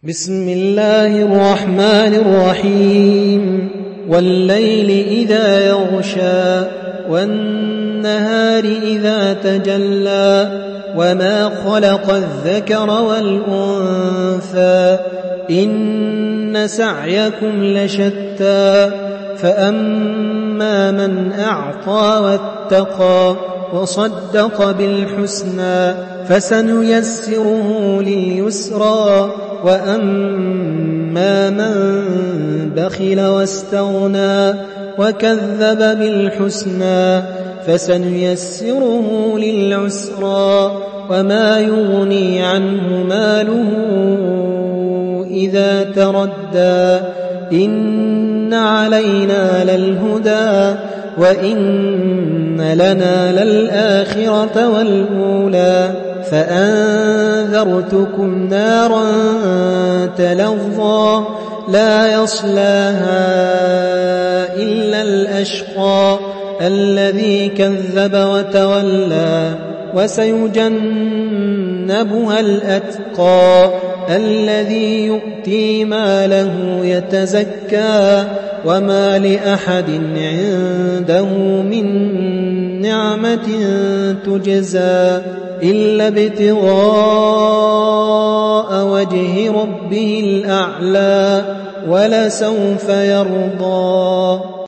بسم الله الرحمن الرحيم والليل إذا يغشى والنهار إذا تجلى وما خلق الذكر والأنثى إن سعيكم لشتى فأما من أعطى واتقى وصدق بالحسنى فسنيسره لليسرى وأما من بخل واستغنى وكذب بالحسنى فسنيسره للعسرى وما يغني عنه ماله إذا تردى إن علينا للهدى وإن لنا للآخرة والأولى فأنذرتكم نارا تلظى لا يصلاها إلا الأشقى الذي كذب وتولى وسيجنبها الأتقى الذي يؤتي ماله يتزكى وما لأحد عنده من نعمة تجزى إلا ابتغاء وجه ربه الأعلى ولسوف يرضى.